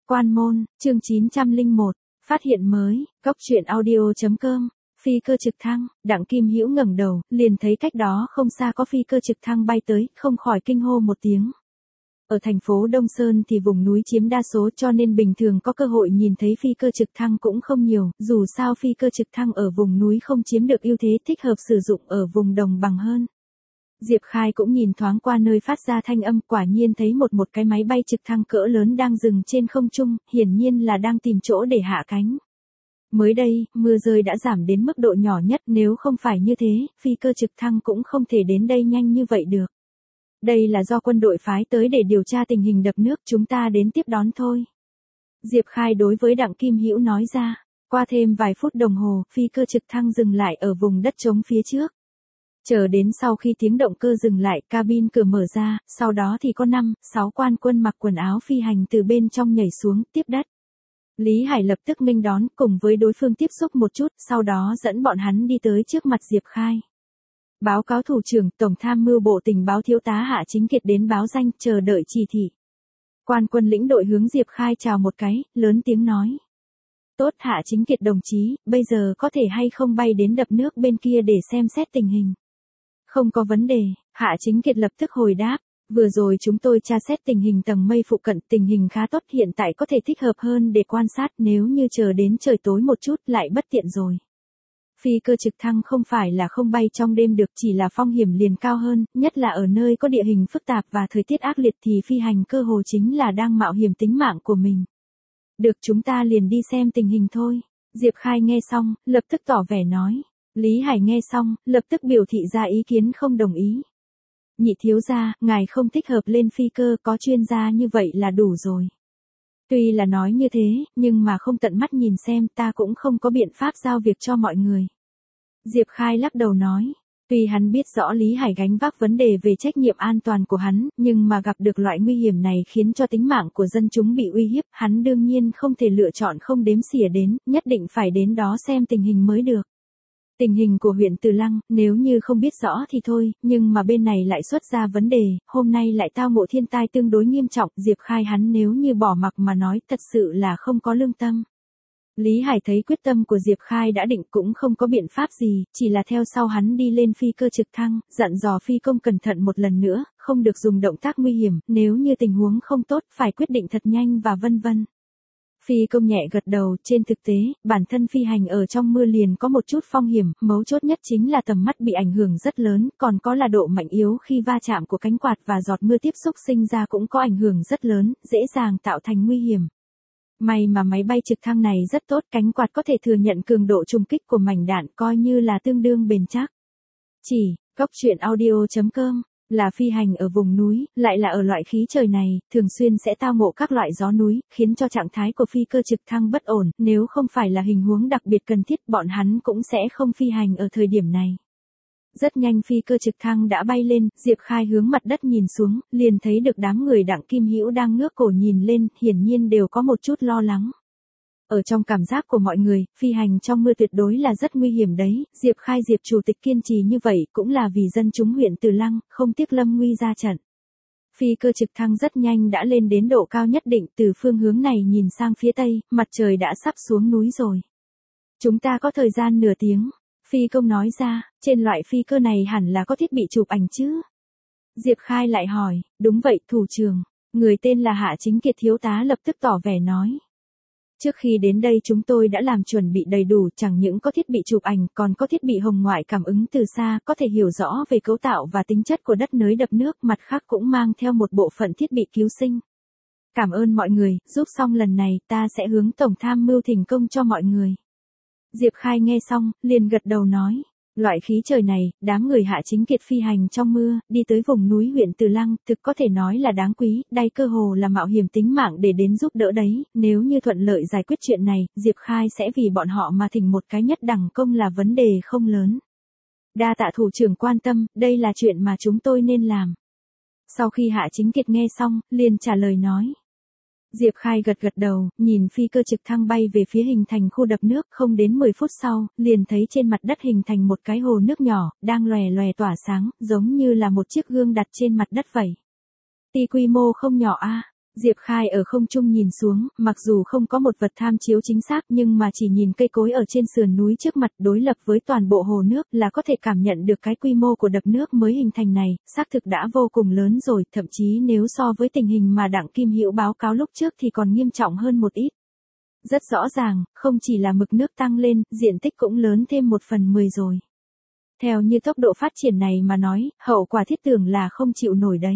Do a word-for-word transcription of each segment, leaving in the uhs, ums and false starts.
Quan môn, chương chín trăm lẻ một, phát hiện mới, cốc truyện audio chấm com. Phi cơ trực thăng, Đặng Kim Hữu ngẩng đầu, liền thấy cách đó không xa có phi cơ trực thăng bay tới, không khỏi kinh hô một tiếng. Ở thành phố Đông Sơn thì vùng núi chiếm đa số cho nên bình thường có cơ hội nhìn thấy phi cơ trực thăng cũng không nhiều, dù sao phi cơ trực thăng ở vùng núi không chiếm được ưu thế thích hợp sử dụng ở vùng đồng bằng hơn. Diệp Khai cũng nhìn thoáng qua nơi phát ra thanh âm, quả nhiên thấy một một cái máy bay trực thăng cỡ lớn đang dừng trên không trung, hiển nhiên là đang tìm chỗ để hạ cánh. Mới đây, mưa rơi đã giảm đến mức độ nhỏ nhất, nếu không phải như thế, phi cơ trực thăng cũng không thể đến đây nhanh như vậy được. Đây là do quân đội phái tới để điều tra tình hình đập nước, chúng ta đến tiếp đón thôi. Diệp Khai đối với Đặng Kim Hữu nói ra. Qua thêm vài phút đồng hồ, phi cơ trực thăng dừng lại ở vùng đất trống phía trước. Chờ đến sau khi tiếng động cơ dừng lại, cabin cửa mở ra, sau đó thì có năm, sáu quan quân mặc quần áo phi hành từ bên trong nhảy xuống, tiếp đất. Lý Hải lập tức nghênh đón, cùng với đối phương tiếp xúc một chút, sau đó dẫn bọn hắn đi tới trước mặt Diệp Khai. Báo cáo thủ trưởng, Tổng tham mưu Bộ Tình báo Thiếu tá Hạ Chính Kiệt đến báo danh, chờ đợi chỉ thị. Quan quân lĩnh đội hướng Diệp Khai chào một cái, lớn tiếng nói. Tốt Hạ Chính Kiệt đồng chí, bây giờ có thể hay không bay đến đập nước bên kia để xem xét tình hình. Không có vấn đề, Hạ Chính Kiệt lập tức hồi đáp. Vừa rồi chúng tôi tra xét tình hình tầng mây phụ cận, tình hình khá tốt, hiện tại có thể thích hợp hơn để quan sát, nếu như chờ đến trời tối một chút lại bất tiện rồi. Phi cơ trực thăng không phải là không bay trong đêm được, chỉ là phong hiểm liền cao hơn, nhất là ở nơi có địa hình phức tạp và thời tiết ác liệt thì phi hành cơ hồ chính là đang mạo hiểm tính mạng của mình. Được, chúng ta liền đi xem tình hình thôi. Diệp Khai nghe xong, lập tức tỏ vẻ nói. Lý Hải nghe xong, lập tức biểu thị ra ý kiến không đồng ý. Nhị thiếu gia, ngài không thích hợp lên phi cơ, có chuyên gia như vậy là đủ rồi. Tuy là nói như thế, nhưng mà không tận mắt nhìn xem, ta cũng không có biện pháp giao việc cho mọi người. Diệp Khai lắc đầu nói, tuy hắn biết rõ Lý Hải gánh vác vấn đề về trách nhiệm an toàn của hắn, nhưng mà gặp được loại nguy hiểm này khiến cho tính mạng của dân chúng bị uy hiếp, hắn đương nhiên không thể lựa chọn không đếm xỉa đến, nhất định phải đến đó xem tình hình mới được. Tình hình của huyện Từ Lăng, nếu như không biết rõ thì thôi, nhưng mà bên này lại xuất ra vấn đề, hôm nay lại tao ngộ thiên tai tương đối nghiêm trọng, Diệp Khai hắn nếu như bỏ mặc mà nói thật sự là không có lương tâm. Lý Hải thấy quyết tâm của Diệp Khai đã định cũng không có biện pháp gì, chỉ là theo sau hắn đi lên phi cơ trực thăng, dặn dò phi công cẩn thận một lần nữa, không được dùng động tác nguy hiểm, nếu như tình huống không tốt phải quyết định thật nhanh và vân vân. Phi công nhẹ gật đầu, trên thực tế, bản thân phi hành ở trong mưa liền có một chút phong hiểm, mấu chốt nhất chính là tầm mắt bị ảnh hưởng rất lớn, còn có là độ mạnh yếu khi va chạm của cánh quạt và giọt mưa tiếp xúc sinh ra cũng có ảnh hưởng rất lớn, dễ dàng tạo thành nguy hiểm. May mà máy bay trực thăng này rất tốt, cánh quạt có thể thừa nhận cường độ trùng kích của mảnh đạn, coi như là tương đương bền chắc. Chỉ, cốc truyện audio chấm com. Là phi hành ở vùng núi, lại là ở loại khí trời này, thường xuyên sẽ tao ngộ các loại gió núi, khiến cho trạng thái của phi cơ trực thăng bất ổn, nếu không phải là hình huống đặc biệt cần thiết, bọn hắn cũng sẽ không phi hành ở thời điểm này. Rất nhanh phi cơ trực thăng đã bay lên, Diệp Khai hướng mặt đất nhìn xuống, liền thấy được đám người Đặng Kim Hữu đang ngước cổ nhìn lên, hiển nhiên đều có một chút lo lắng. Ở trong cảm giác của mọi người, phi hành trong mưa tuyệt đối là rất nguy hiểm đấy, Diệp Khai Diệp chủ tịch kiên trì như vậy cũng là vì dân chúng huyện Từ Lăng, không tiếc lâm nguy ra trận. Phi cơ trực thăng rất nhanh đã lên đến độ cao nhất định, từ phương hướng này nhìn sang phía tây, mặt trời đã sắp xuống núi rồi. Chúng ta có thời gian nửa tiếng, phi công nói ra, trên loại phi cơ này hẳn là có thiết bị chụp ảnh chứ? Diệp Khai lại hỏi, đúng vậy thủ trưởng, người tên là Hạ Chính Kiệt thiếu tá lập tức tỏ vẻ nói. Trước khi đến đây chúng tôi đã làm chuẩn bị đầy đủ, chẳng những có thiết bị chụp ảnh, còn có thiết bị hồng ngoại cảm ứng từ xa, có thể hiểu rõ về cấu tạo và tính chất của đất nới đập nước, mặt khác cũng mang theo một bộ phận thiết bị cứu sinh. Cảm ơn mọi người, giúp xong lần này, ta sẽ hướng Tổng tham mưu thỉnh công cho mọi người. Diệp Khai nghe xong, liền gật đầu nói. Loại khí trời này, đám người Hạ Chính Kiệt phi hành trong mưa, đi tới vùng núi huyện Từ Lăng, thực có thể nói là đáng quý, đây cơ hồ là mạo hiểm tính mạng để đến giúp đỡ đấy, nếu như thuận lợi giải quyết chuyện này, Diệp Khai sẽ vì bọn họ mà thỉnh một cái nhất đẳng công là vấn đề không lớn. Đa tạ thủ trưởng quan tâm, đây là chuyện mà chúng tôi nên làm. Sau khi Hạ Chính Kiệt nghe xong, liền trả lời nói. Diệp Khai gật gật đầu, nhìn phi cơ trực thăng bay về phía hình thành khu đập nước, không đến mười phút sau, liền thấy trên mặt đất hình thành một cái hồ nước nhỏ, đang lòe lòe tỏa sáng, giống như là một chiếc gương đặt trên mặt đất vậy. Tuy quy mô không nhỏ a, Diệp Khai ở không trung nhìn xuống, mặc dù không có một vật tham chiếu chính xác nhưng mà chỉ nhìn cây cối ở trên sườn núi trước mặt đối lập với toàn bộ hồ nước là có thể cảm nhận được cái quy mô của đập nước mới hình thành này, xác thực đã vô cùng lớn rồi, thậm chí nếu so với tình hình mà Đặng Kim Hữu báo cáo lúc trước thì còn nghiêm trọng hơn một ít. Rất rõ ràng, không chỉ là mực nước tăng lên, diện tích cũng lớn thêm một phần mười rồi. Theo như tốc độ phát triển này mà nói, hậu quả thiết tưởng là không chịu nổi đấy.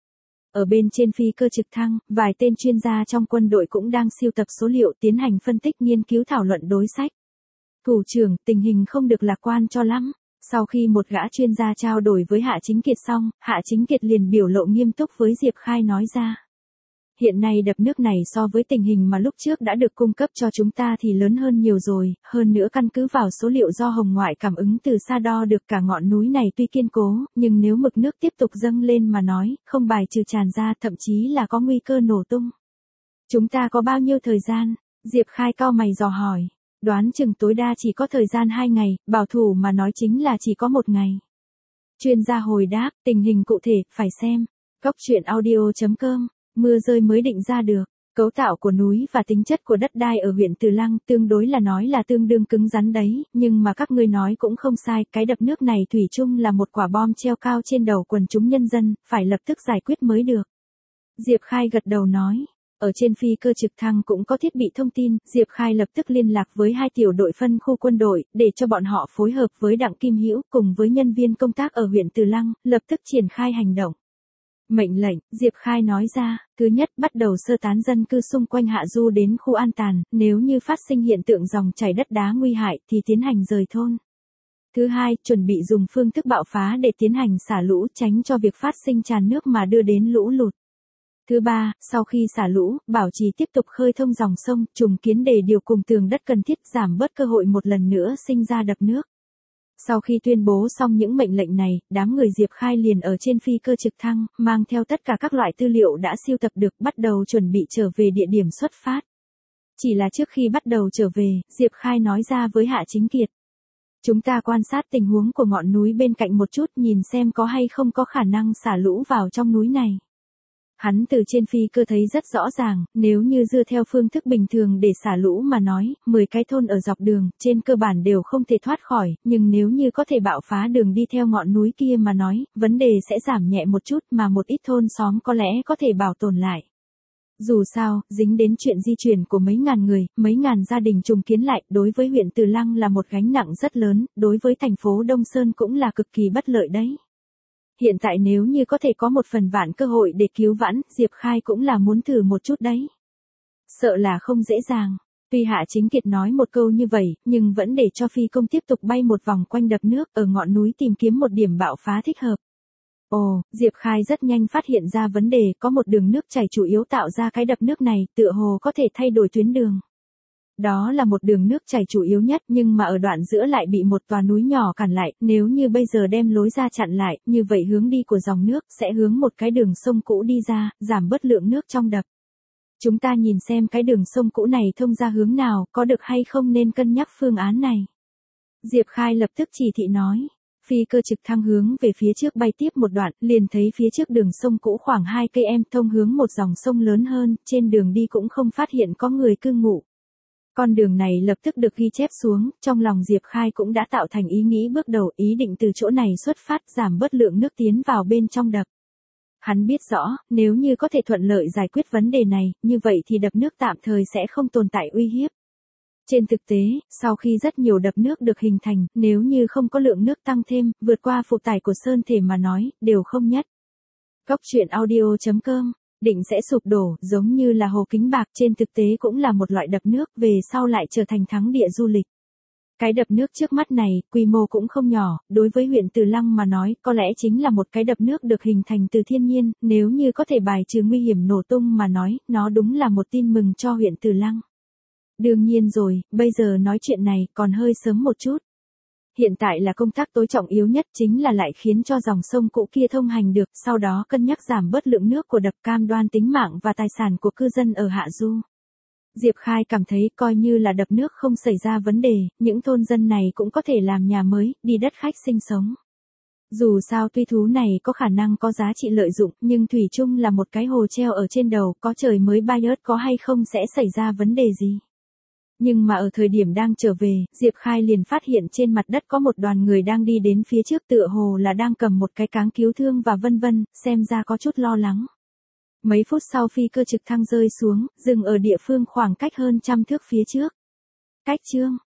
Ở bên trên phi cơ trực thăng, vài tên chuyên gia trong quân đội cũng đang sưu tập số liệu tiến hành phân tích nghiên cứu thảo luận đối sách. Thủ trưởng, tình hình không được lạc quan cho lắm. Sau khi một gã chuyên gia trao đổi với Hạ Chính Kiệt xong, Hạ Chính Kiệt liền biểu lộ nghiêm túc với Diệp Khai nói ra. Hiện nay đập nước này so với tình hình mà lúc trước đã được cung cấp cho chúng ta thì lớn hơn nhiều rồi, hơn nữa căn cứ vào số liệu do hồng ngoại cảm ứng từ xa đo được cả ngọn núi này tuy kiên cố, nhưng nếu mực nước tiếp tục dâng lên mà nói, không bài trừ tràn ra thậm chí là có nguy cơ nổ tung. Chúng ta có bao nhiêu thời gian? Diệp Khai cau mày dò hỏi. Đoán chừng tối đa chỉ có thời gian hai ngày, bảo thủ mà nói chính là chỉ có một ngày. Chuyên gia hồi đáp, tình hình cụ thể, phải xem. Cốc truyện audio chấm com. Mưa rơi mới định ra được. Cấu tạo của núi và tính chất của đất đai ở huyện Từ Lăng tương đối là nói là tương đương cứng rắn đấy, nhưng mà các ngươi nói cũng không sai, cái đập nước này thủy chung là một quả bom treo cao trên đầu quần chúng nhân dân, phải lập tức giải quyết mới được. Diệp Khai gật đầu nói. Ở trên phi cơ trực thăng cũng có thiết bị thông tin, Diệp Khai lập tức liên lạc với hai tiểu đội phân khu quân đội, để cho bọn họ phối hợp với Đặng Kim Hữu cùng với nhân viên công tác ở huyện Từ Lăng, lập tức triển khai hành động. Mệnh lệnh, Diệp Khai nói ra, thứ nhất bắt đầu sơ tán dân cư xung quanh hạ du đến khu an toàn, nếu như phát sinh hiện tượng dòng chảy đất đá nguy hại thì tiến hành rời thôn. Thứ hai, chuẩn bị dùng phương thức bạo phá để tiến hành xả lũ tránh cho việc phát sinh tràn nước mà đưa đến lũ lụt. Thứ ba, sau khi xả lũ, bảo trì tiếp tục khơi thông dòng sông, trùng kiến đề điều cùng tường đất cần thiết giảm bớt cơ hội một lần nữa sinh ra đập nước. Sau khi tuyên bố xong những mệnh lệnh này, đám người Diệp Khai liền ở trên phi cơ trực thăng, mang theo tất cả các loại tư liệu đã sưu tập được bắt đầu chuẩn bị trở về địa điểm xuất phát. Chỉ là trước khi bắt đầu trở về, Diệp Khai nói ra với Hạ Chính Kiệt. Chúng ta quan sát tình huống của ngọn núi bên cạnh một chút nhìn xem có hay không có khả năng xả lũ vào trong núi này. Hắn từ trên phi cơ thấy rất rõ ràng, nếu như dựa theo phương thức bình thường để xả lũ mà nói, mười cái thôn ở dọc đường, trên cơ bản đều không thể thoát khỏi, nhưng nếu như có thể bạo phá đường đi theo ngọn núi kia mà nói, vấn đề sẽ giảm nhẹ một chút mà một ít thôn xóm có lẽ có thể bảo tồn lại. Dù sao, dính đến chuyện di chuyển của mấy ngàn người, mấy ngàn gia đình trùng kiến lại, đối với huyện Từ Lăng là một gánh nặng rất lớn, đối với thành phố Đông Sơn cũng là cực kỳ bất lợi đấy. Hiện tại nếu như có thể có một phần vạn cơ hội để cứu vãn, Diệp Khai cũng là muốn thử một chút đấy. Sợ là không dễ dàng. Tuy Hạ Chính Kiệt nói một câu như vậy, nhưng vẫn để cho phi công tiếp tục bay một vòng quanh đập nước ở ngọn núi tìm kiếm một điểm bạo phá thích hợp. Ồ, Diệp Khai rất nhanh phát hiện ra vấn đề, có một đường nước chảy chủ yếu tạo ra cái đập nước này, tựa hồ có thể thay đổi tuyến đường. Đó là một đường nước chảy chủ yếu nhất nhưng mà ở đoạn giữa lại bị một tòa núi nhỏ cản lại, nếu như bây giờ đem lối ra chặn lại, như vậy hướng đi của dòng nước sẽ hướng một cái đường sông cũ đi ra, giảm bớt lượng nước trong đập. Chúng ta nhìn xem cái đường sông cũ này thông ra hướng nào, có được hay không nên cân nhắc phương án này. Diệp Khai lập tức chỉ thị nói. Phi cơ trực thăng hướng về phía trước bay tiếp một đoạn, liền thấy phía trước đường sông cũ khoảng hai cây em thông hướng một dòng sông lớn hơn, trên đường đi cũng không phát hiện có người cư ngụ. Con đường này lập tức được ghi chép xuống, trong lòng Diệp Khai cũng đã tạo thành ý nghĩ bước đầu, ý định từ chỗ này xuất phát giảm bớt lượng nước tiến vào bên trong đập. Hắn biết rõ, nếu như có thể thuận lợi giải quyết vấn đề này, như vậy thì đập nước tạm thời sẽ không tồn tại uy hiếp. Trên thực tế, sau khi rất nhiều đập nước được hình thành, nếu như không có lượng nước tăng thêm, vượt qua phụ tải của sơn thể mà nói, đều không nhất. Cốc truyện audio chấm com, định sẽ sụp đổ, giống như là hồ Kính Bạc trên thực tế cũng là một loại đập nước, về sau lại trở thành thắng địa du lịch. Cái đập nước trước mắt này, quy mô cũng không nhỏ, đối với huyện Từ Lăng mà nói, có lẽ chính là một cái đập nước được hình thành từ thiên nhiên, nếu như có thể bài trừ nguy hiểm nổ tung mà nói, nó đúng là một tin mừng cho huyện Từ Lăng. Đương nhiên rồi, bây giờ nói chuyện này còn hơi sớm một chút. Hiện tại là công tác tối trọng yếu nhất chính là lại khiến cho dòng sông cũ kia thông hành được, sau đó cân nhắc giảm bớt lượng nước của đập cam đoan tính mạng và tài sản của cư dân ở hạ du. Diệp Khai cảm thấy coi như là đập nước không xảy ra vấn đề, những thôn dân này cũng có thể làm nhà mới, đi đất khách sinh sống. Dù sao tuy thú này có khả năng có giá trị lợi dụng, nhưng thủy chung là một cái hồ treo ở trên đầu, có trời mới bay ớt có hay không sẽ xảy ra vấn đề gì. Nhưng mà ở thời điểm đang trở về, Diệp Khai liền phát hiện trên mặt đất có một đoàn người đang đi đến phía trước, tựa hồ là đang cầm một cái cáng cứu thương và vân vân, xem ra có chút lo lắng. Mấy phút sau phi cơ trực thăng rơi xuống, dừng ở địa phương khoảng cách hơn trăm thước phía trước. Cách chương